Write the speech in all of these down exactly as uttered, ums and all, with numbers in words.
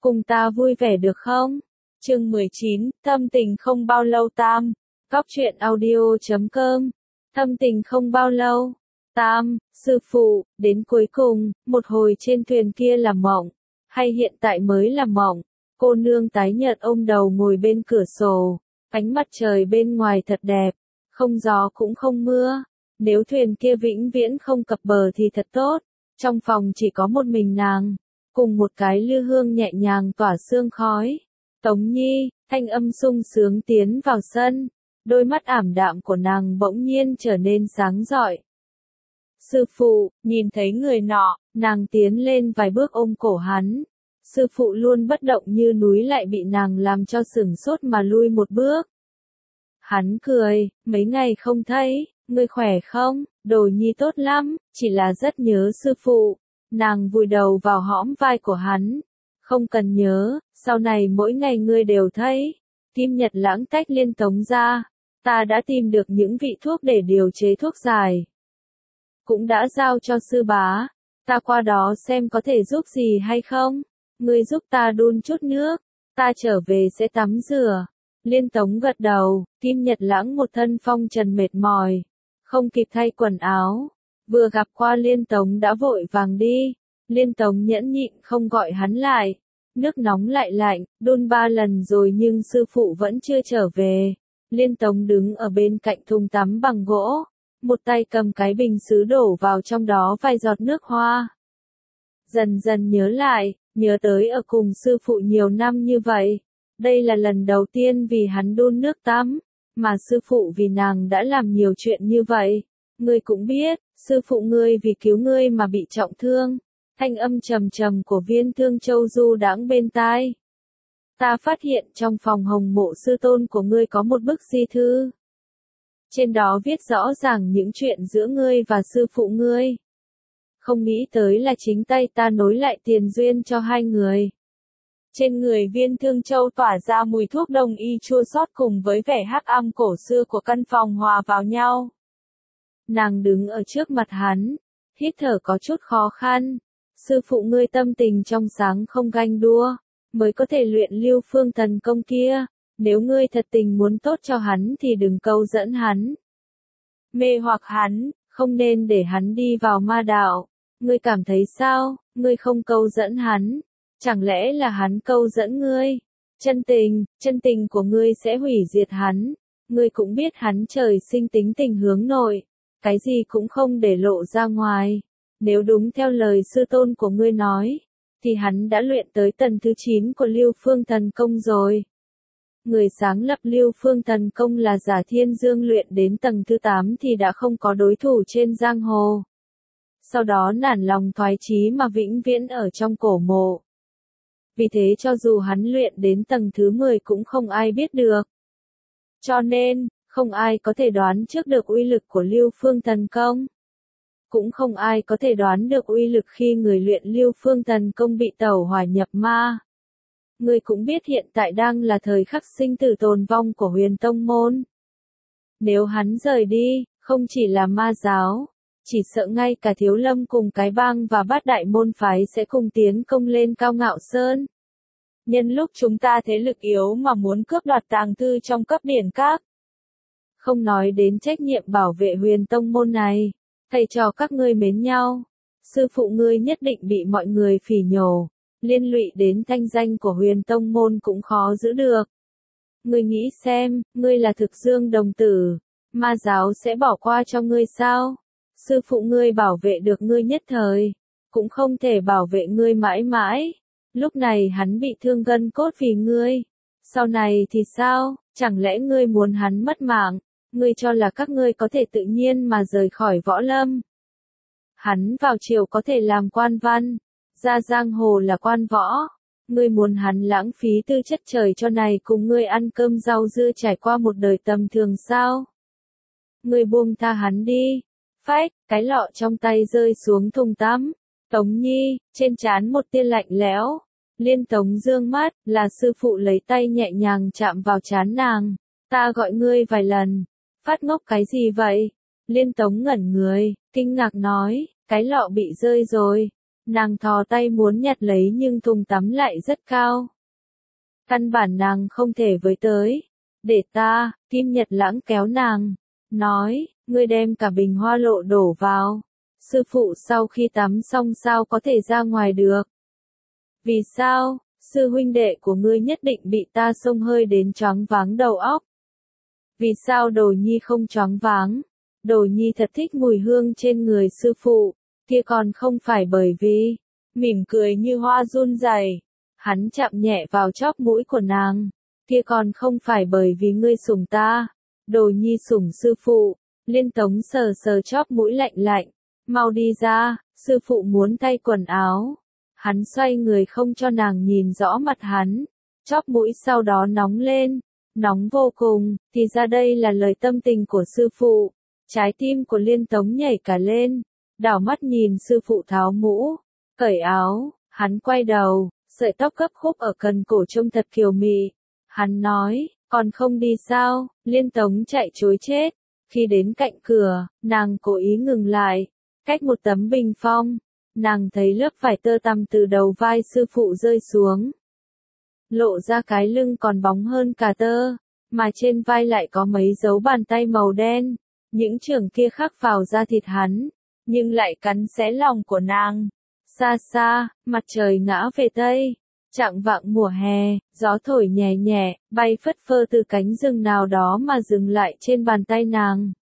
cùng ta vui vẻ được không? Chương mười chín, Thâm tình không bao lâu tam. Góc truyện audio chấm com. Thâm tình không bao lâu. Tam, sư phụ, đến cuối cùng, một hồi trên thuyền kia là mộng, hay hiện tại mới là mộng? Cô nương tái nhợt ôm đầu ngồi bên cửa sổ, ánh mặt trời bên ngoài thật đẹp, không gió cũng không mưa. Nếu thuyền kia vĩnh viễn không cập bờ thì thật tốt. Trong phòng chỉ có một mình nàng, cùng một cái lư hương nhẹ nhàng tỏa sương khói. Tống Nhi, thanh âm sung sướng tiến vào sân, đôi mắt ảm đạm của nàng bỗng nhiên trở nên sáng rọi. Sư phụ, nhìn thấy người nọ, nàng tiến lên vài bước ôm cổ hắn. Sư phụ luôn bất động như núi lại bị nàng làm cho sửng sốt mà lui một bước. Hắn cười, mấy ngày không thấy, ngươi khỏe không? Đồ Nhi tốt lắm, chỉ là rất nhớ sư phụ. Nàng vùi đầu vào hõm vai của hắn. Không cần nhớ, sau này mỗi ngày ngươi đều thấy. Kim Nhật Lãng tách Liên Tống ra. Ta đã tìm được những vị thuốc để điều chế thuốc giải. Cũng đã giao cho sư bá. Ta qua đó xem có thể giúp gì hay không. Ngươi giúp ta đun chút nước. Ta trở về sẽ tắm rửa. Liên Tống gật đầu, Kim Nhật Lãng một thân phong trần mệt mỏi. Không kịp thay quần áo. Vừa gặp qua Liên Tống đã vội vàng đi. Liên Tống nhẫn nhịn không gọi hắn lại. Nước nóng lại lạnh, đun ba lần rồi nhưng sư phụ vẫn chưa trở về. Liên Tống đứng ở bên cạnh thùng tắm bằng gỗ. Một tay cầm cái bình sứ đổ vào trong đó vài giọt nước hoa. Dần dần nhớ lại, nhớ tới ở cùng sư phụ nhiều năm như vậy. Đây là lần đầu tiên vì hắn đun nước tắm, mà sư phụ vì nàng đã làm nhiều chuyện như vậy. Ngươi cũng biết, sư phụ ngươi vì cứu ngươi mà bị trọng thương. Thanh âm trầm trầm của Viên Thương Châu du đãng bên tai. Ta phát hiện trong phòng hồng mộ sư tôn của ngươi có một bức di thư. Trên đó viết rõ ràng những chuyện giữa ngươi và sư phụ ngươi. Không nghĩ tới là chính tay ta nối lại tiền duyên cho hai người. Trên người Viên Thương Châu tỏa ra mùi thuốc đông y chua xót cùng với vẻ hắc ám cổ xưa của căn phòng hòa vào nhau. Nàng đứng ở trước mặt hắn, hít thở có chút khó khăn. Sư phụ ngươi tâm tình trong sáng không ganh đua, mới có thể luyện Lưu Phương Thần công kia. Nếu ngươi thật tình muốn tốt cho hắn thì đừng câu dẫn hắn. Mê hoặc hắn, không nên để hắn đi vào ma đạo. Ngươi cảm thấy sao? Ngươi không câu dẫn hắn. Chẳng lẽ là hắn câu dẫn ngươi? Chân tình, chân tình của ngươi sẽ hủy diệt hắn. Ngươi cũng biết hắn trời sinh tính tình hướng nội. Cái gì cũng không để lộ ra ngoài. Nếu đúng theo lời sư tôn của ngươi nói, thì hắn đã luyện tới tầng thứ chín của Lưu Phương Thần công rồi. Người sáng lập Lưu Phương Thần công là Giả Thiên Dương luyện đến tầng thứ tám thì đã không có đối thủ trên giang hồ. Sau đó nản lòng thoái chí mà vĩnh viễn ở trong cổ mộ. Vì thế cho dù hắn luyện đến tầng thứ mười cũng không ai biết được. Cho nên, không ai có thể đoán trước được uy lực của Lưu Phương Thần công. Cũng không ai có thể đoán được uy lực khi người luyện Lưu Phương Thần công bị tẩu hỏa nhập ma. Ngươi cũng biết hiện tại đang là thời khắc sinh tử tồn vong của Huyền Tông môn. Nếu hắn rời đi, không chỉ là ma giáo, chỉ sợ ngay cả Thiếu Lâm cùng cái bang và bát đại môn phái sẽ cùng tiến công lên Cao Ngạo Sơn. Nhân lúc chúng ta thế lực yếu mà muốn cướp đoạt tàng thư trong cấp điển các. Không nói đến trách nhiệm bảo vệ Huyền Tông môn này, thầy trò các ngươi mến nhau, sư phụ ngươi nhất định bị mọi người phỉ nhổ, liên lụy đến thanh danh của Huyền Tông môn cũng khó giữ được. Ngươi nghĩ xem, ngươi là Thực Dương đồng tử, ma giáo sẽ bỏ qua cho ngươi sao? Sư phụ ngươi bảo vệ được ngươi nhất thời, cũng không thể bảo vệ ngươi mãi mãi. Lúc này hắn bị thương gân cốt vì ngươi. Sau này thì sao? Chẳng lẽ ngươi muốn hắn mất mạng? Ngươi cho là các ngươi có thể tự nhiên mà rời khỏi võ lâm. Hắn vào triều có thể làm quan văn, ra giang hồ là quan võ. Ngươi muốn hắn lãng phí tư chất trời cho này cùng ngươi ăn cơm rau dưa trải qua một đời tầm thường sao? Ngươi buông tha hắn đi. Phách, cái lọ trong tay rơi xuống thùng tắm. Tống Nhi, trên trán một tia lạnh lẽo. Liên Tống dương mắt, là sư phụ lấy tay nhẹ nhàng chạm vào trán nàng. Ta gọi ngươi vài lần. Phát ngốc cái gì vậy? Liên Tống ngẩn người, kinh ngạc nói, cái lọ bị rơi rồi. Nàng thò tay muốn nhặt lấy nhưng thùng tắm lại rất cao. Căn bản nàng không thể với tới. Để ta, Kim Nhật Lãng kéo nàng. Nói, ngươi đem cả bình hoa lộ đổ vào. Sư phụ sau khi tắm xong sao có thể ra ngoài được? Vì sao, sư huynh đệ của ngươi nhất định bị ta xông hơi đến choáng váng đầu óc. Vì sao Đồ Nhi không choáng váng? Đồ Nhi thật thích mùi hương trên người sư phụ, kia còn không phải bởi vì, mỉm cười như hoa run rẩy. Hắn chạm nhẹ vào chóp mũi của nàng, kia còn không phải bởi vì ngươi sủng ta. Đồ Nhi sủng sư phụ. Liên Tống sờ sờ chóp mũi lạnh lạnh, mau đi ra, sư phụ muốn thay quần áo. Hắn xoay người không cho nàng nhìn rõ mặt hắn, chóp mũi sau đó nóng lên, nóng vô cùng, thì ra đây là lời tâm tình của sư phụ. Trái tim của Liên Tống nhảy cả lên, đảo mắt nhìn sư phụ tháo mũ, cởi áo, hắn quay đầu, sợi tóc gấp khúc ở cần cổ trông thật kiều mị. Hắn nói, còn không đi sao? Liên Tống chạy trối chết. Khi đến cạnh cửa, nàng cố ý ngừng lại, cách một tấm bình phong, nàng thấy lớp vải tơ tằm từ đầu vai sư phụ rơi xuống. Lộ ra cái lưng còn bóng hơn cả tơ, mà trên vai lại có mấy dấu bàn tay màu đen, những chưởng kia khắc vào da thịt hắn, nhưng lại cắn xé lòng của nàng. Xa xa, mặt trời ngã về tây, chạng vạng mùa hè, gió thổi nhẹ nhẹ, bay phất phơ từ cánh rừng nào đó mà dừng lại trên bàn tay nàng.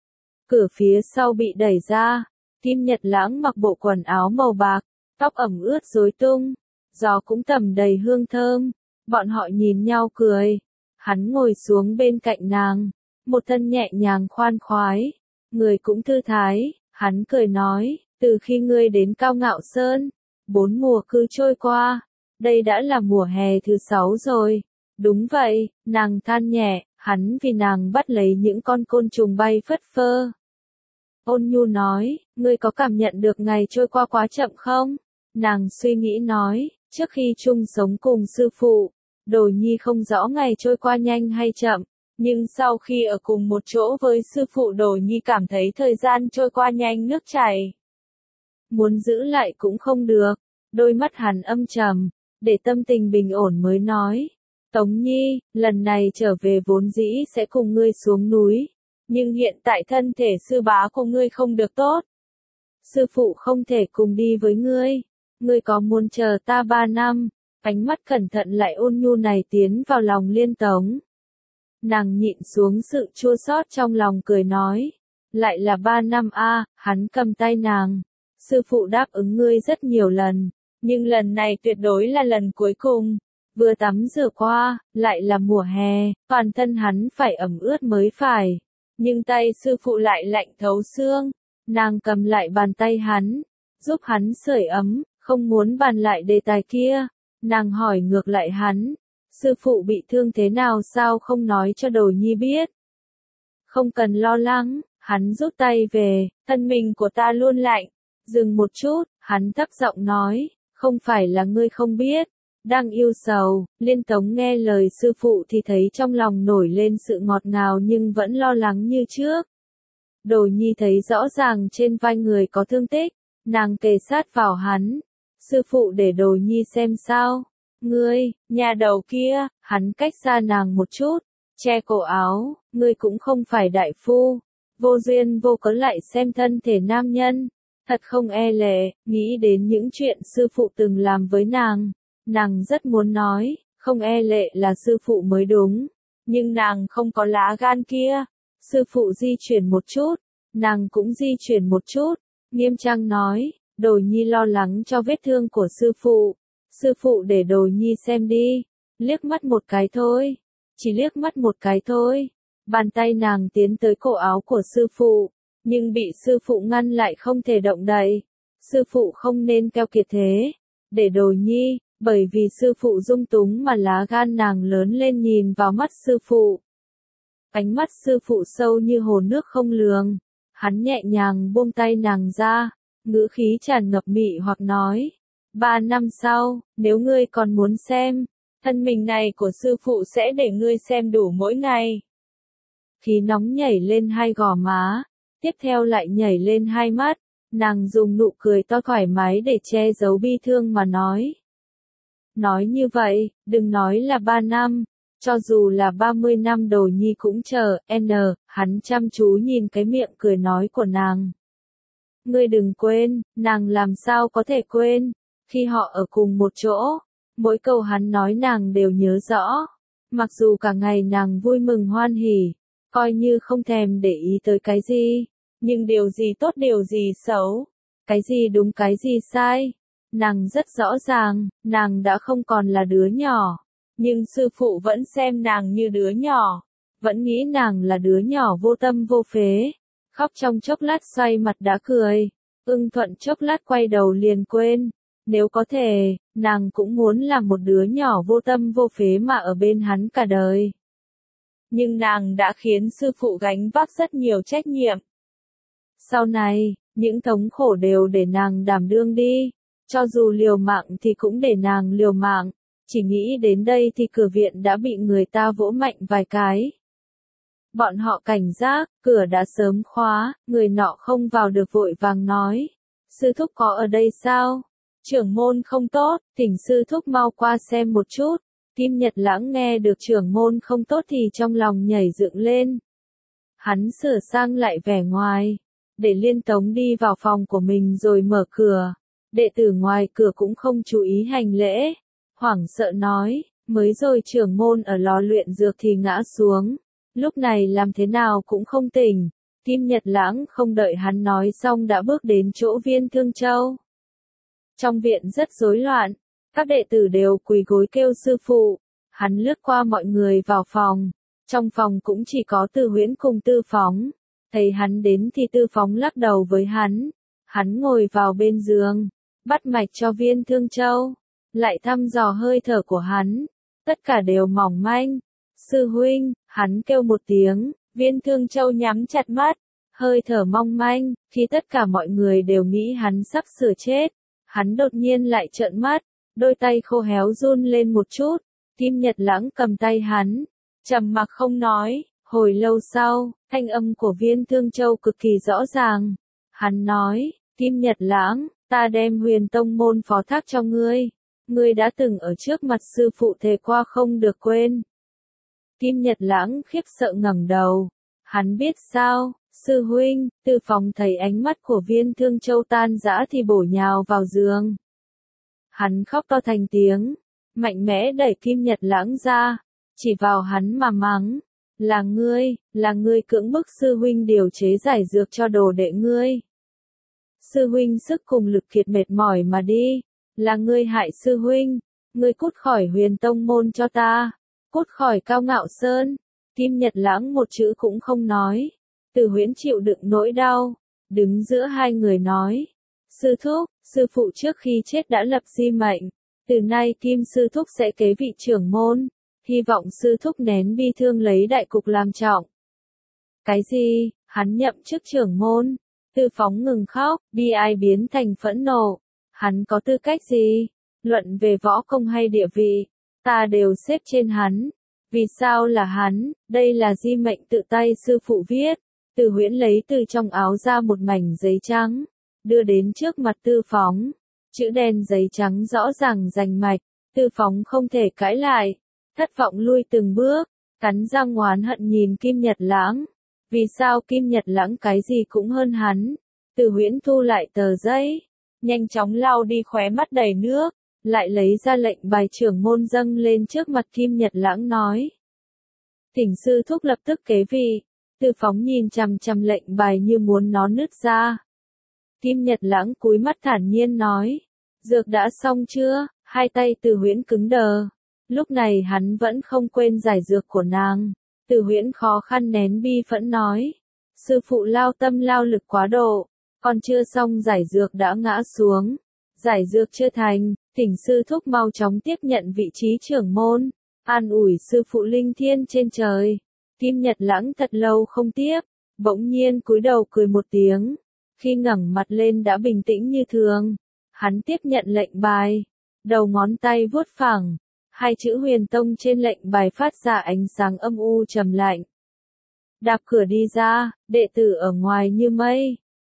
Cửa phía sau bị đẩy ra, Kim Nhật Lãng mặc bộ quần áo màu bạc, tóc ẩm ướt rối tung, gió cũng tầm đầy hương thơm, bọn họ nhìn nhau cười. Hắn ngồi xuống bên cạnh nàng, một thân nhẹ nhàng khoan khoái, người cũng thư thái, hắn cười nói, từ khi ngươi đến Cao Ngạo Sơn, bốn mùa cứ trôi qua, đây đã là mùa hè thứ sáu rồi. Đúng vậy, nàng than nhẹ, hắn vì nàng bắt lấy những con côn trùng bay phất phơ. Ôn Nhu nói, ngươi có cảm nhận được ngày trôi qua quá chậm không? Nàng suy nghĩ nói, trước khi chung sống cùng sư phụ, Đồ Nhi không rõ ngày trôi qua nhanh hay chậm, nhưng sau khi ở cùng một chỗ với sư phụ Đồ Nhi cảm thấy thời gian trôi qua nhanh nước chảy. Muốn giữ lại cũng không được. Đôi mắt hắn âm trầm, để tâm tình bình ổn mới nói, Tống Nhi, lần này trở về vốn dĩ sẽ cùng ngươi xuống núi, nhưng hiện tại thân thể sư bá của ngươi không được tốt. Sư phụ không thể cùng đi với ngươi, ngươi có muốn chờ ta ba năm? Ánh mắt cẩn thận lại ôn nhu này tiến vào lòng Liên Tống. Nàng nhịn xuống sự chua xót trong lòng cười nói, lại là ba năm a. Hắn cầm tay nàng, sư phụ đáp ứng ngươi rất nhiều lần, nhưng lần này tuyệt đối là lần cuối cùng. Vừa tắm rửa qua, lại là mùa hè, toàn thân hắn phải ẩm ướt mới phải. Nhưng tay sư phụ lại lạnh thấu xương. Nàng cầm lại bàn tay hắn, giúp hắn sưởi ấm, không muốn bàn lại đề tài kia. Nàng hỏi ngược lại hắn, sư phụ bị thương thế nào sao không nói cho Đồ Nhi biết? Không cần lo lắng, hắn rút tay về, thân mình của ta luôn lạnh. Dừng một chút, hắn thấp giọng nói, không phải là ngươi không biết. Đang yêu sầu, Liên Tống nghe lời sư phụ thì thấy trong lòng nổi lên sự ngọt ngào nhưng vẫn lo lắng như trước. Đồ Nhi thấy rõ ràng trên vai người có thương tích, nàng kề sát vào hắn. Sư phụ để Đồ Nhi xem sao. Ngươi, nhà đầu kia, hắn cách xa nàng một chút, che cổ áo, ngươi cũng không phải đại phu. Vô duyên vô cớ lại xem thân thể nam nhân, thật không e lệ, nghĩ đến những chuyện sư phụ từng làm với nàng. Nàng rất muốn nói, không e lệ là sư phụ mới đúng, nhưng nàng không có lá gan kia. Sư phụ di chuyển một chút, nàng cũng di chuyển một chút, nghiêm trang nói, Đồ Nhi lo lắng cho vết thương của sư phụ. Sư phụ để Đồ Nhi xem đi, liếc mắt một cái thôi, chỉ liếc mắt một cái thôi. Bàn tay nàng tiến tới cổ áo của sư phụ, nhưng bị sư phụ ngăn lại không thể động đậy. Sư phụ không nên keo kiệt thế, để Đồ Nhi, bởi vì sư phụ dung túng mà lá gan nàng lớn lên nhìn vào mắt sư phụ. Ánh mắt sư phụ sâu như hồ nước không lường, hắn nhẹ nhàng buông tay nàng ra, ngữ khí tràn ngập mị hoặc nói, ba năm sau, nếu ngươi còn muốn xem, thân mình này của sư phụ sẽ để ngươi xem đủ mỗi ngày. Khí nóng nhảy lên hai gò má, tiếp theo lại nhảy lên hai mắt, Nàng dùng nụ cười to thoải mái để che giấu bi thương mà nói. Nói như vậy, đừng nói là ba năm, cho dù là ba mươi năm đồ nhi cũng chờ, n, hắn chăm chú nhìn cái miệng cười nói của nàng. Ngươi đừng quên, nàng làm sao có thể quên, khi họ ở cùng một chỗ, mỗi câu hắn nói nàng đều nhớ rõ, mặc dù cả ngày nàng vui mừng hoan hỉ, coi như không thèm để ý tới cái gì, nhưng điều gì tốt điều gì xấu, cái gì đúng cái gì sai, nàng rất rõ ràng, nàng đã không còn là đứa nhỏ, nhưng sư phụ vẫn xem nàng như đứa nhỏ, vẫn nghĩ nàng là đứa nhỏ vô tâm vô phế, khóc trong chốc lát xoay mặt đã cười, ưng thuận chốc lát quay đầu liền quên, nếu có thể, nàng cũng muốn là một đứa nhỏ vô tâm vô phế mà ở bên hắn cả đời. Nhưng nàng đã khiến sư phụ gánh vác rất nhiều trách nhiệm. Sau này, những thống khổ đều để nàng đảm đương đi, cho dù liều mạng thì cũng để nàng liều mạng, chỉ nghĩ đến đây thì cửa viện đã bị người ta vỗ mạnh vài cái. Bọn họ cảnh giác, cửa đã sớm khóa, người nọ không vào được vội vàng nói. Sư thúc có ở đây sao? Trưởng môn không tốt, thỉnh sư thúc mau qua xem một chút. Kim Nhật Lãng nghe được trưởng môn không tốt thì trong lòng nhảy dựng lên. Hắn sửa sang lại vẻ ngoài, để Liên Tống đi vào phòng của mình rồi mở cửa. Đệ tử ngoài cửa cũng không chú ý hành lễ. Hoảng sợ nói, mới rồi trưởng môn ở lò luyện dược thì ngã xuống. Lúc này làm thế nào cũng không tỉnh. Kim Nhật Lãng không đợi hắn nói xong đã bước đến chỗ Viên Thương Châu. Trong viện rất rối loạn, các đệ tử đều quỳ gối kêu sư phụ. Hắn lướt qua mọi người vào phòng. Trong phòng cũng chỉ có Tư Huyễn cùng Tư Phóng. Thấy hắn đến thì Tư Phóng lắc đầu với hắn. Hắn ngồi vào bên giường, bắt mạch cho Viên Thương Châu, lại thăm dò hơi thở của hắn. Tất cả đều mỏng manh. Sư huynh, hắn kêu một tiếng, Viên Thương Châu nhắm chặt mắt, hơi thở mong manh, khi tất cả mọi người đều nghĩ hắn sắp sửa chết. Hắn đột nhiên lại trợn mắt, đôi tay khô héo run lên một chút, Kim Nhật Lãng cầm tay hắn, trầm mặc không nói, hồi lâu sau, thanh âm của Viên Thương Châu cực kỳ rõ ràng. Hắn nói, Kim Nhật Lãng, ta đem Huyền Tông môn phó thác cho ngươi, ngươi đã từng ở trước mặt sư phụ thề qua không được quên. Kim Nhật Lãng khiếp sợ ngẩng đầu, hắn biết sao, sư huynh. Tư Phóng thấy ánh mắt của Viên Thương Châu tan rã thì bổ nhào vào giường. Hắn khóc to thành tiếng, mạnh mẽ đẩy Kim Nhật Lãng ra, chỉ vào hắn mà mắng, là ngươi, là ngươi cưỡng bức sư huynh điều chế giải dược cho đồ đệ ngươi. Sư huynh sức cùng lực kiệt mệt mỏi mà đi, là ngươi hại sư huynh, ngươi cút khỏi Huyền Tông môn cho ta, cút khỏi Cao Ngạo Sơn. Kim Nhật Lãng một chữ cũng không nói. Từ Huyễn chịu đựng nỗi đau, đứng giữa hai người nói, sư thúc, sư phụ trước khi chết đã lập di mệnh, từ nay Kim sư thúc sẽ kế vị trưởng môn, hy vọng sư thúc nén bi thương lấy đại cục làm trọng. Cái gì, hắn nhậm chức trưởng môn? Tư Phóng ngừng khóc, bi ai biến thành phẫn nộ, hắn có tư cách gì? Luận về võ công hay địa vị, ta đều xếp trên hắn. Vì sao là hắn? Đây là di mệnh tự tay sư phụ viết. Từ Huyễn lấy từ trong áo ra một mảnh giấy trắng, đưa đến trước mặt Tư Phóng. Chữ đen giấy trắng rõ ràng rành mạch, Tư Phóng không thể cãi lại, thất vọng lui từng bước, cắn răng oán hận nhìn Kim Nhật Lãng. Vì sao Kim Nhật Lãng cái gì cũng hơn hắn? Từ Huyễn thu lại tờ giấy, nhanh chóng lau đi khóe mắt đầy nước, lại lấy ra lệnh bài trưởng môn dâng lên trước mặt Kim Nhật Lãng nói. Thỉnh sư thúc lập tức kế vị. Tư Phóng nhìn chằm chằm lệnh bài như muốn nó nứt ra. Kim Nhật Lãng cúi mắt thản nhiên nói, dược đã xong chưa? Hai tay Từ Huyễn cứng đờ. Lúc này hắn vẫn không quên giải dược của nàng. Từ Huyễn khó khăn nén bi phẫn nói, sư phụ lao tâm lao lực quá độ, còn chưa xong giải dược đã ngã xuống. Giải dược chưa thành, thỉnh sư thúc mau chóng tiếp nhận vị trí trưởng môn, an ủi sư phụ linh thiêng trên trời. Kim Nhật Lãng thật lâu không tiếp, bỗng nhiên cúi đầu cười một tiếng, khi ngẩng mặt lên đã bình tĩnh như thường. Hắn tiếp nhận lệnh bài, đầu ngón tay vuốt phẳng, hai chữ Huyền Tông trên lệnh bài phát ra ánh sáng âm u trầm lạnh. Đạp cửa đi ra, đệ tử ở ngoài như mây,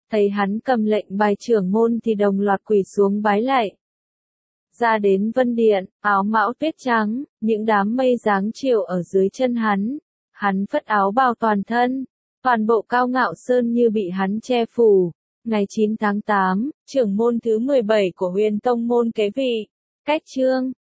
Thấy hắn cầm lệnh bài trưởng môn thì đồng loạt quỳ xuống bái lạy. Ra đến Vân Điện, áo mão tuyết trắng, những đám mây dáng chiều ở dưới chân hắn. Hắn phất áo bào toàn thân, toàn bộ Cao Ngạo Sơn như bị hắn che phủ. Ngày chín tháng tám, trưởng môn thứ mười bảy của Huyền Tông môn kế vị. Cách chương